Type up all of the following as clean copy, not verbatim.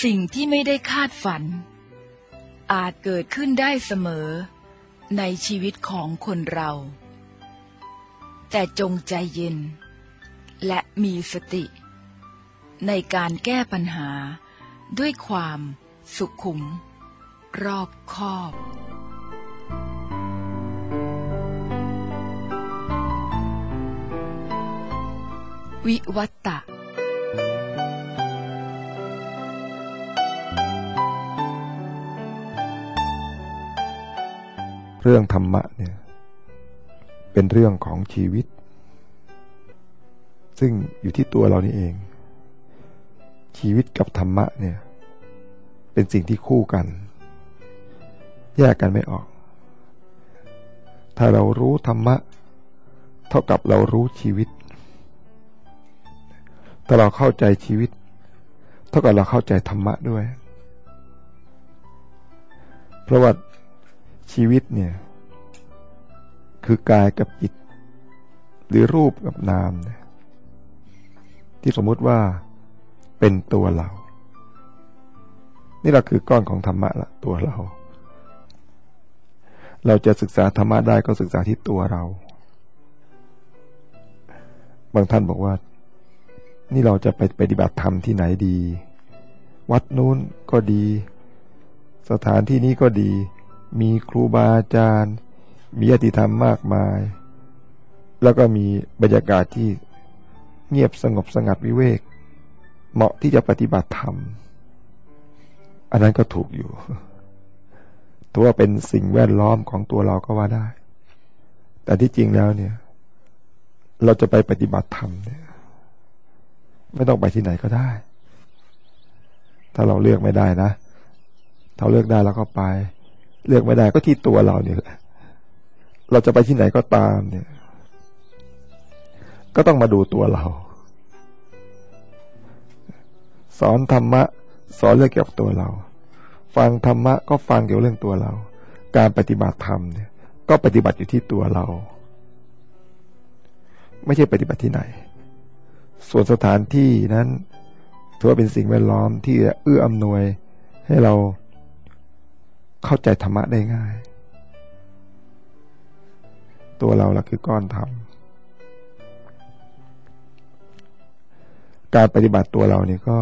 สิ่งที่ไม่ได้คาดฝันอาจเกิดขึ้นได้เสมอในชีวิตของคนเราแต่จงใจเย็นและมีสติในการแก้ปัญหาด้วยความสุขุมรอบคอบวิวัตตะเรื่องธรรมะเนี่ยเป็นเรื่องของชีวิตซึ่งอยู่ที่ตัวเรานี่เองชีวิตกับธรรมะเนี่ยเป็นสิ่งที่คู่กันแยกกันไม่ออกถ้าเรารู้ธรรมะเท่ากับเรารู้ชีวิตถ้าเราเข้าใจชีวิตเท่ากับเราเข้าใจธรรมะด้วยเพราะว่าชีวิตเนี่ยคือกายกับจิตหรือรูปกับนามเนี่ยที่สมมุติว่าเป็นตัวเรานี่เราคือก้อนของธรรมะละตัวเราจะศึกษาธรรมะได้ก็ศึกษาที่ตัวเราบางท่านบอกว่านี่เราจะไปปฏิบัติธรรมที่ไหนดีวัดนู้นก็ดีสถานที่นี้ก็ดีมีครูบาอาจารย์มีญาติธรรมมากมายแล้วก็มีบรรยากาศที่เงียบสงบสงัดวิเวกเหมาะที่จะปฏิบัติธรรมอันนั้นก็ถูกอยู่ถือว่าเป็นสิ่งแวดล้อมของตัวเราก็ว่าได้แต่ที่จริงแล้วเนี่ยเราจะไปปฏิบัติธรรมเนี่ยไม่ต้องไปที่ไหนก็ได้ถ้าเราเลือกไม่ได้นะถ้าเลือกได้เราก็ไปเลือกไม่ได้ก็ที่ตัวเราเนี่ยแหละเราจะไปที่ไหนก็ตามเนี่ยก็ต้องมาดูตัวเราสอนธรรมะสอนเรื่องเกี่ยวกับตัวเราฟังธรรมะก็ฟังเกี่ยวกับเรื่องตัวเราการปฏิบัติธรรมเนี่ยก็ปฏิบัติอยู่ที่ตัวเราไม่ใช่ปฏิบัติที่ไหนส่วนสถานที่นั้นถือว่าเป็นสิ่งแวดล้อมที่เอื้ออำนวยให้เราเข้าใจธรรมะได้ง่ายตัวเราล่ะคือก้อนธรรมการปฏิบัติตัวเราเนี่ยก็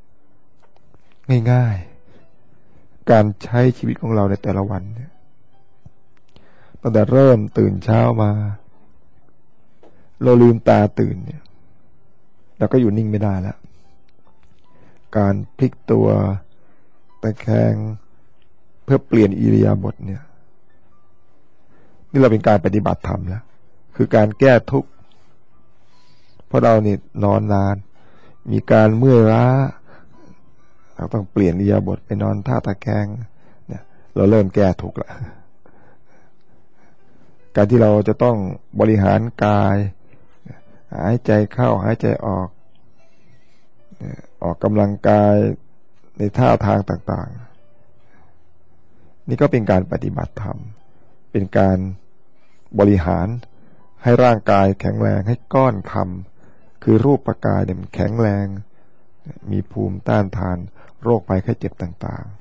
ง่ายๆการใช้ชีวิตของเราในแต่ละวันเนี่ยตั้งแต่เริ่มตื่นเช้ามาเราลืมตาตื่นเนี่ยเราก็อยู่นิ่งไม่ได้แล้วการพลิกตัวตะแคงเพื่อเปลี่ยนอิริยาบถเนี่ยนี่เราเป็นการปฏิบัติธรรมแล้วคือการแก้ทุกข์เพราะเรานี่นอนนานมีการเมื่อยล้าเราต้องเปลี่ยนอิริยาบถไปนอนท่าตะแคงเนี่ยเราเริ่มแก้ทุกข์แล้วการที่เราจะต้องบริหารกายหายใจเข้าหายใจออกออกกำลังกายในท่าทางต่างๆนี่ก็เป็นการปฏิบัติธรรมเป็นการบริหารให้ร่างกายแข็งแรงให้ก้อนธรรมคือรูปกายเนี่ยมันแข็งแรงมีภูมิต้านทานโรคภัยไข้เจ็บต่าง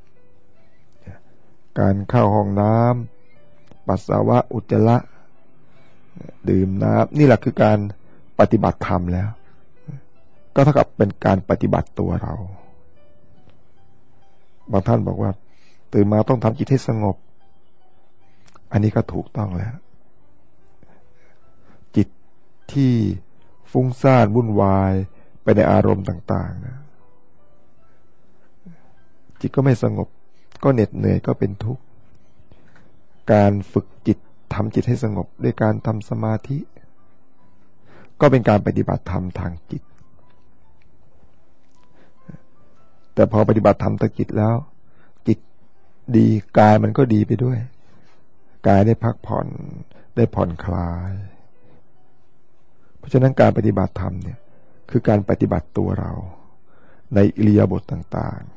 ๆการเข้าห้องน้ำปัสสาวะอุจจาระดื่มน้ำนี่แหละคือการปฏิบัติธรรมแล้วก็เท่ากับเป็นการปฏิบัติตัวเราบางท่านบอกว่าตื่นมาต้องทำจิตให้สงบอันนี้ก็ถูกต้องแล้วจิตที่ฟุ้งซ่านวุ่นวายไปในอารมณ์ต่างๆนะจิตก็ไม่สงบก็เหน็ดเหนื่อยก็เป็นทุกข์การฝึกจิตทำจิตให้สงบด้วยการทำสมาธิก็เป็นการปฏิบัติธรรมทางจิตแต่พอปฏิบัติธรรมทางจิตแล้วจิตดีกายมันก็ดีไปด้วยกายได้พักผ่อนได้ผ่อนคลายเพราะฉะนั้นการปฏิบัติธรรมเนี่ยคือการปฏิบัติตัวเราในอิริยาบถต่าง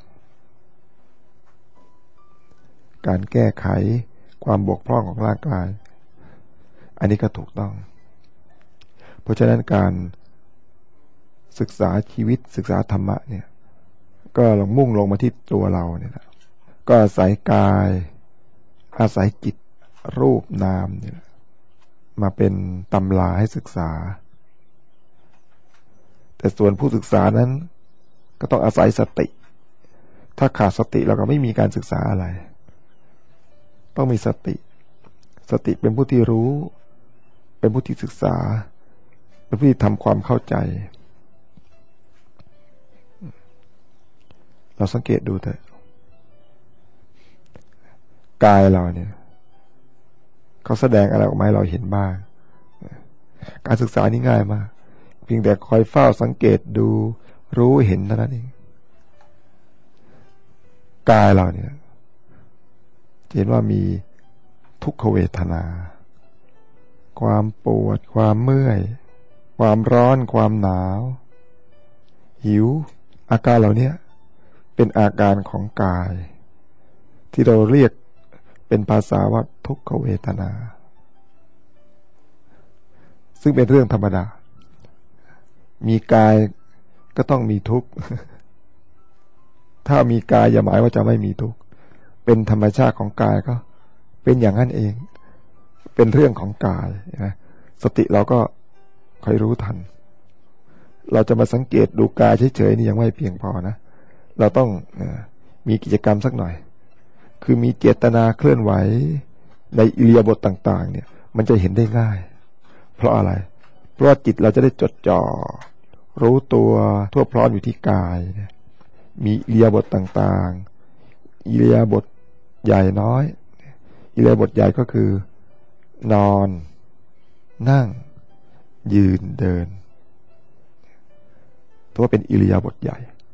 ๆการแก้ไขความบกพร่องของร่างกายอันนี้ก็ถูกต้องเพราะฉะนั้นการศึกษาชีวิตศึกษาธรรมะเนี่ยก็ลงมุ่งลงมาที่ตัวเราเนี่ยนะก็อาศัยกายอาศัยจิตรูปนามเนี่ยมาเป็นตำราให้ศึกษาแต่ส่วนผู้ศึกษานั้นก็ต้องอาศัยสติถ้าขาดสติเราก็ไม่มีการศึกษาอะไรต้องมีสติเป็นผู้ที่รู้เป็นผู้ที่ศึกษาเป็นผู้ที่ทำความเข้าใจเราสังเกตดูเถอะกายเราเนี่ยเขาแสดงอะไรออกมาให้เราเห็นบ้างการศึกษานี่ง่ายมากเพียงแต่คอยเฝ้าสังเกตดูรู้เห็นเท่านั้นเองกายเราเนี่ยเห็นว่ามีทุกขเวทนาความปวดความเมื่อยความร้อนความหนาวหิวอาการเหล่านี้เป็นอาการของกายที่เราเรียกเป็นภาษาว่าทุกขเวทนาซึ่งเป็นเรื่องธรรมดามีกายก็ต้องมีทุกข์ถ้ามีกายอย่าหมายว่าจะไม่มีทุกข์เป็นธรรมชาติของกายก็เป็นอย่างนั้นเองเป็นเรื่องของกายนะสติเราก็คอยรู้ทันเราจะมาสังเกตดูกายเฉยๆนี่ยังไม่เพียงพอนะเราต้องมีกิจกรรมสักหน่อยคือมีเจตนาเคลื่อนไหวในอิริยาบถต่างๆเนี่ยมันจะเห็นได้ง่ายเพราะอะไรเพราะว่าจิตเราจะได้จดจ่อรู้ตัวทั่วพร้อมอยู่ที่กายมีอิริยาบถต่างๆอิริยาบถใหญ่น้อยอิริยาบถใหญ่ก็คือนอนนั่งยืนเดินถือว่าเป็นอิริยาบถใหญ่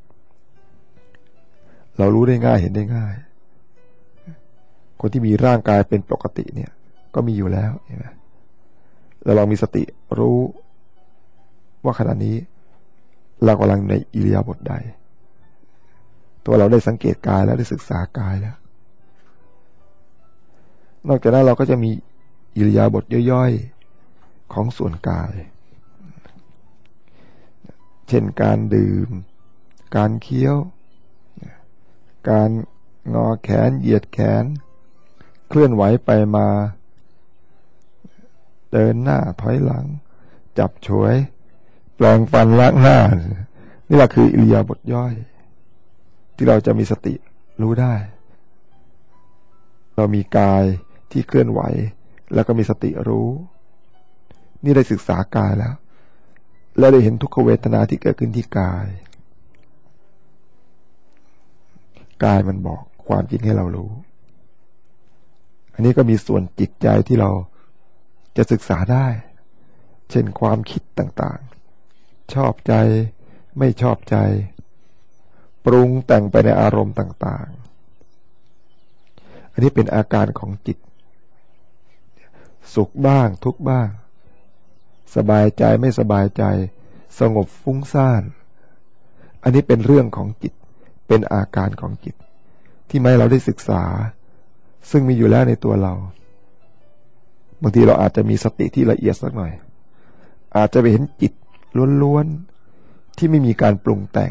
เรารู้ได้ง่ายเห็นได้ง่ายคนที่มีร่างกายเป็นปกติเนี่ยก็มีอยู่แล้วเห็นไหมแล้วเรามีสติรู้ว่าขณะนี้เรากำลังในอิริยาบถใดตัวเราได้สังเกตกายแล้วได้ศึกษากายแล้วนอกจากนั้นเราก็จะมีอิริยาบถย่อยๆของส่วนกายเช่นการดื่มการเคี้ยวการงอแขนเหยียดแขนเคลื่อนไหวไปมาเดินหน้าถอยหลังจับฉวยแปลงฟันล้างหน้านี่แหละคืออิริยาบถย่อยที่เราจะมีสติรู้ได้เรามีกายที่เคลื่อนไหวแล้วก็มีสติรู้นี่ได้ศึกษากายแล้วและได้เห็นทุกขเวทนาที่เกิดขึ้นที่กายมันบอกความจริงให้เรารู้อันนี้ก็มีส่วนจิตใจที่เราจะศึกษาได้เช่นความคิดต่างๆชอบใจไม่ชอบใจปรุงแต่งไปในอารมณ์ต่างๆอันนี้เป็นอาการของจิตสุขบ้างทุกข์บ้างสบายใจไม่สบายใจสงบฟุ้งซ่านอันนี้เป็นเรื่องของจิตเป็นอาการของจิตที่ไม่เราได้ศึกษาซึ่งมีอยู่แล้วในตัวเราบางทีเราอาจจะมีสติที่ละเอียดสักหน่อยอาจจะไปเห็นจิตล้วนๆที่ไม่มีการปรุงแต่ง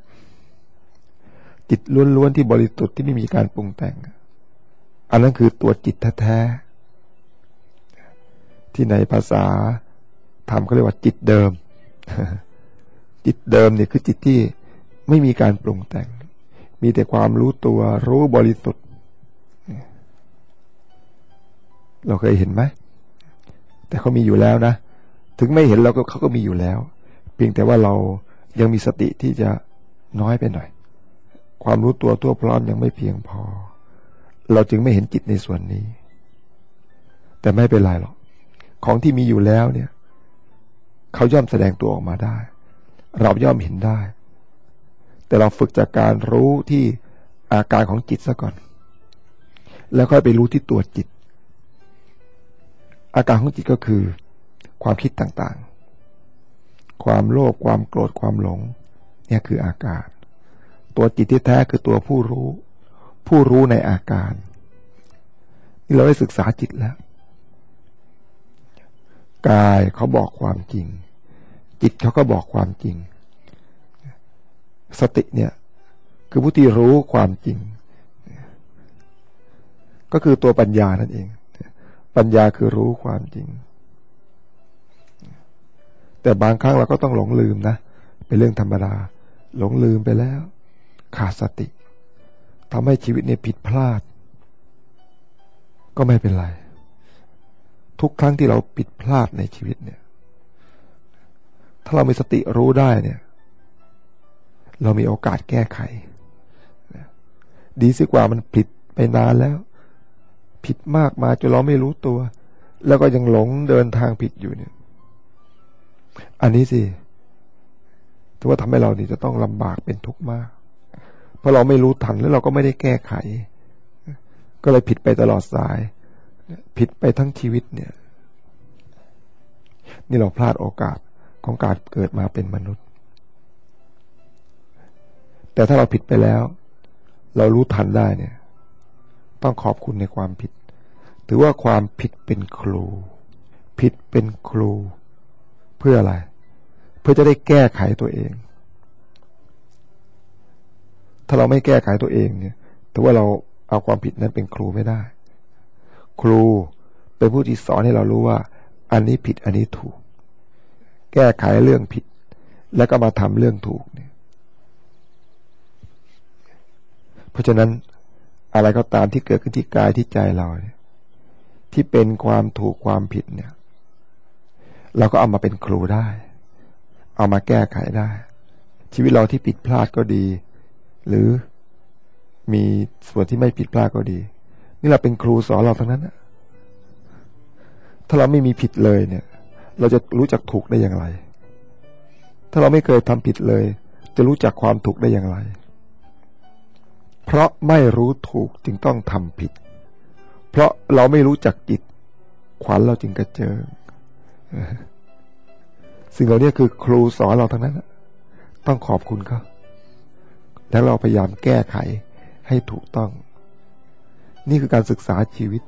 จิตล้วนๆที่บริสุทธิ์ที่ไม่มีการปรุงแต่งอันนั้นคือตัวจิตแท้ๆที่ในภาษาธรรมเขาเรียกว่าจิตเดิม จิตเดิมเนี่ยคือจิตที่ไม่มีการปรุงแต่งมีแต่ความรู้ตัวรู้บริสุทธิ์เราเคยเห็นไหมแต่เขามีอยู่แล้วนะถึงไม่เห็นเราก็เขาก็มีอยู่แล้วเพียงแต่ว่าเรายังมีสติที่จะน้อยไปหน่อยความรู้ตัวทั่วพร้อมยังไม่เพียงพอเราจึงไม่เห็นจิตในส่วนนี้แต่ไม่เป็นไรหรอกของที่มีอยู่แล้วเนี่ยเขาย่อมแสดงตัวออกมาได้เราย่อมเห็นได้แต่เราฝึกจากการรู้ที่อาการของจิตซะก่อนแล้วค่อยไปรู้ที่ตัวจิตอาการของจิตก็คือความคิดต่างๆความโลภความโกรธความหลงเนี่ยคืออาการตัวจิตที่แท้คือตัวผู้รู้ในอาการที่เราได้ศึกษาจิตแล้วกายเขาบอกความจริงจิตเขาก็บอกความจริงสติเนี่ยคือผู้ที่รู้ความจริงก็คือตัวปัญญานั่นเองปัญญาคือรู้ความจริงแต่บางครั้งเราก็ต้องหลงลืมนะเป็นเรื่องธรรมดาหลงลืมไปแล้วขาดสติทำให้ชีวิตเนี่ยผิดพลาดก็ไม่เป็นไรทุกครั้งที่เราผิดพลาดในชีวิตเนี่ยถ้าเรามีสติรู้ได้เนี่ยเรามีโอกาสแก้ไขดีสิกว่ามันผิดไปนานแล้วผิดมากมาจนเราไม่รู้ตัวแล้วก็ยังหลงเดินทางผิดอยู่เนี่ยอันนี้สิถือว่าทำให้เรานี่จะต้องลำบากเป็นทุกข์มากเพราะเราไม่รู้ทันแล้วเราก็ไม่ได้แก้ไขก็เลยผิดไปตลอดสายผิดไปทั้งชีวิตเนี่ยนี่เราพลาดโอกาสของการเกิดมาเป็นมนุษย์แต่ถ้าเราผิดไปแล้วเรารู้ทันได้เนี่ยต้องขอบคุณในความผิดถือว่าความผิดเป็นครูผิดเป็นครูเพื่ออะไรเพื่อจะได้แก้ไขตัวเองถ้าเราไม่แก้ไขตัวเองเนี่ยถือว่าเราเอาความผิดนั้นเป็นครูไม่ได้ครูเป็นผู้ที่สอนให้เรารู้ว่าอันนี้ผิดอันนี้ถูกแก้ไขเรื่องผิดแล้วก็มาทำเรื่องถูกเนี่ยเพราะฉะนั้นอะไรก็ตามที่เกิดขึ้นที่กายที่ใจเราเนี่ยที่เป็นความถูกความผิดเนี่ยเราก็เอามาเป็นครูได้เอามาแก้ไขได้ชีวิตเราที่ผิดพลาดก็ดีหรือมีส่วนที่ไม่ผิดพลาดก็ดีนี่เราเป็นครูสอนเราทั้งนั้นถ้าเราไม่มีผิดเลยเนี่ยเราจะรู้จักถูกได้อย่างไรถ้าเราไม่เคยทำผิดเลยจะรู้จักความถูกได้อย่างไรเพราะไม่รู้ถูกจึงต้องทำผิดเพราะเราไม่รู้จักจิตขวัญเราจึงกระเจิงสิ่งเหล่านี้คือครูสอนเราทั้งนั้นต้องขอบคุณเขาแล้วเราพยายามแก้ไขให้ถูกต้องนี่คือการศึกษาชีวิต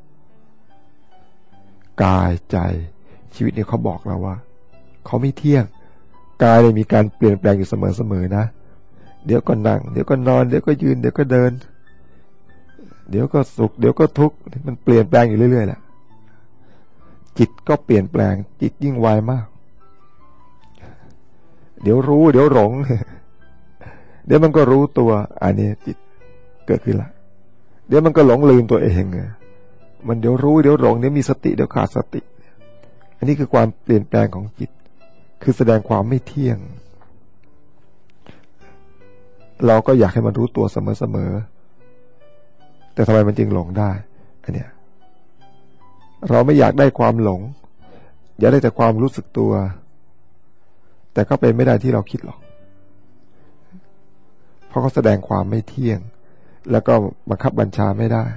กายใจชีวิตเนี่ยเขาบอกเราว่าเขาไม่เที่ยงกายเนี่ยมีการเปลี่ยนแปลงอยู่เสมอๆนะเดี๋ยวก็นั่งเดี๋ยวก็นอนเดี๋ยวก็ยืนเดี๋ยวก็เดินเดี๋ยวก็สุขเดี๋ยวก็ทุกข์มันเปลี่ยนแปลงอยู่เรื่อยๆแหละจิตก็เปลี่ยนแปลงจิตยิ่งไวมากเดี๋ยวรู้เดี๋ยวหลงเดี๋ยวมันก็รู้ตัวอันนี้จิตเกิดขึ้นละเดี๋ยวมันก็หลงลืมตัวเองมันเดี๋ยวรู้เดี๋ยวหลงเดี๋ยวมีสติเดี๋ยวขาดสติอันนี้คือความเปลี่ยนแปลงของจิตคือแสดงความไม่เที่ยงเราก็อยากให้มันรู้ตัวเสมอๆแต่ทำไมมันจึงหลงได้อันเนี้ยเราไม่อยากได้ความหลงอยากได้แต่ความรู้สึกตัวแต่ก็เป็นไม่ได้ที่เราคิดหรอกเพราะเขาแสดงความไม่เที่ยงแล้วก็บังคับบัญชาไม่ได้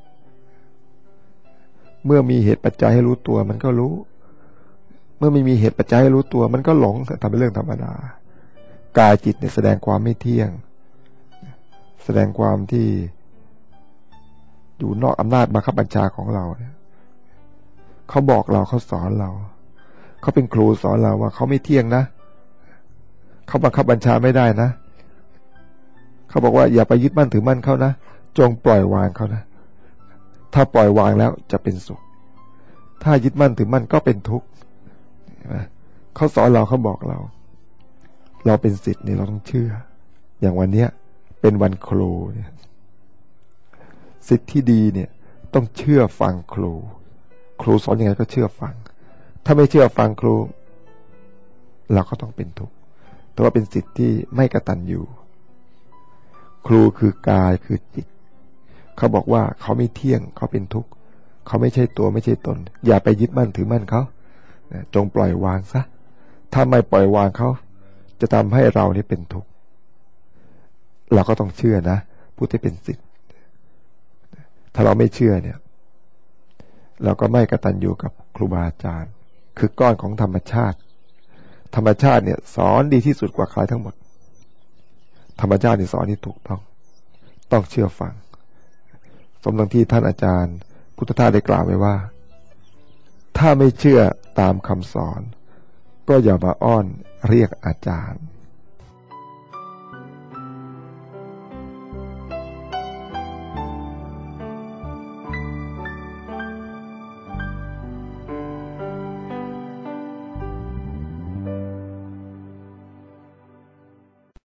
เมื่อมีเหตุปัจจัยให้รู้ตัวมันก็รู้เมื่อไม่มีเหตุปัจจัยให้รู้ตัวมันก็หลงทำเป็นเรื่องธรรมดากายจิตเนี่ยแสดงความไม่เที่ยงแสดงความที่อยู่นอกอำนาจบังคับบัญชาของเราเนี่ยเขาบอกเราเขาสอนเราเขาเป็นครูสอนเราว่าเขาไม่เที่ยงนะเขาบังคับบัญชาไม่ได้นะเขาบอกว่าอย่าไปยึดมั่นถือมั่นเขานะจงปล่อยวางเขานะถ้าปล่อยวางแล้วจะเป็นสุขถ้ายึดมั่นถือมั่นก็เป็นทุกข์เขาสอนเราเขาบอกเราเป็นศิษย์นี่เราต้องเชื่ออย่างวันเนี้ยเป็นวันครูเนี่ยศิษย์ที่ดีเนี่ยต้องเชื่อฟังครูสอนยังไงก็เชื่อฟังถ้าไม่เชื่อฟังครูเราก็ต้องเป็นทุกข์แต่ว่าเป็นศิษย์ที่ไม่กตัญญูครูคือกายคือจิตเขาบอกว่าเขาไม่เที่ยงเขาเป็นทุกข์เขาไม่ใช่ตัวไม่ใช่ตนอย่าไปยึดมั่นถือมั่นเขาจงปล่อยวางซะถ้าไม่ปล่อยวางเขาจะทำให้เรานี่เป็นทุกข์เราก็ต้องเชื่อนะผู้ที่เป็นศิษย์ถ้าเราไม่เชื่อเนี่ยเราก็ไม่กตัญญูกับครูบาอาจารย์คือก้อนของธรรมชาติเนี่ยสอนดีที่สุดกว่าใครทั้งหมดธรรมชาตินี่สอนที่ถูกต้องเชื่อฟังสมดังที่ท่านอาจารย์พุทธทาสได้กล่าวไว้ว่าถ้าไม่เชื่อตามคำสอนก็อย่ามาอ้อนเรียกอาจารย์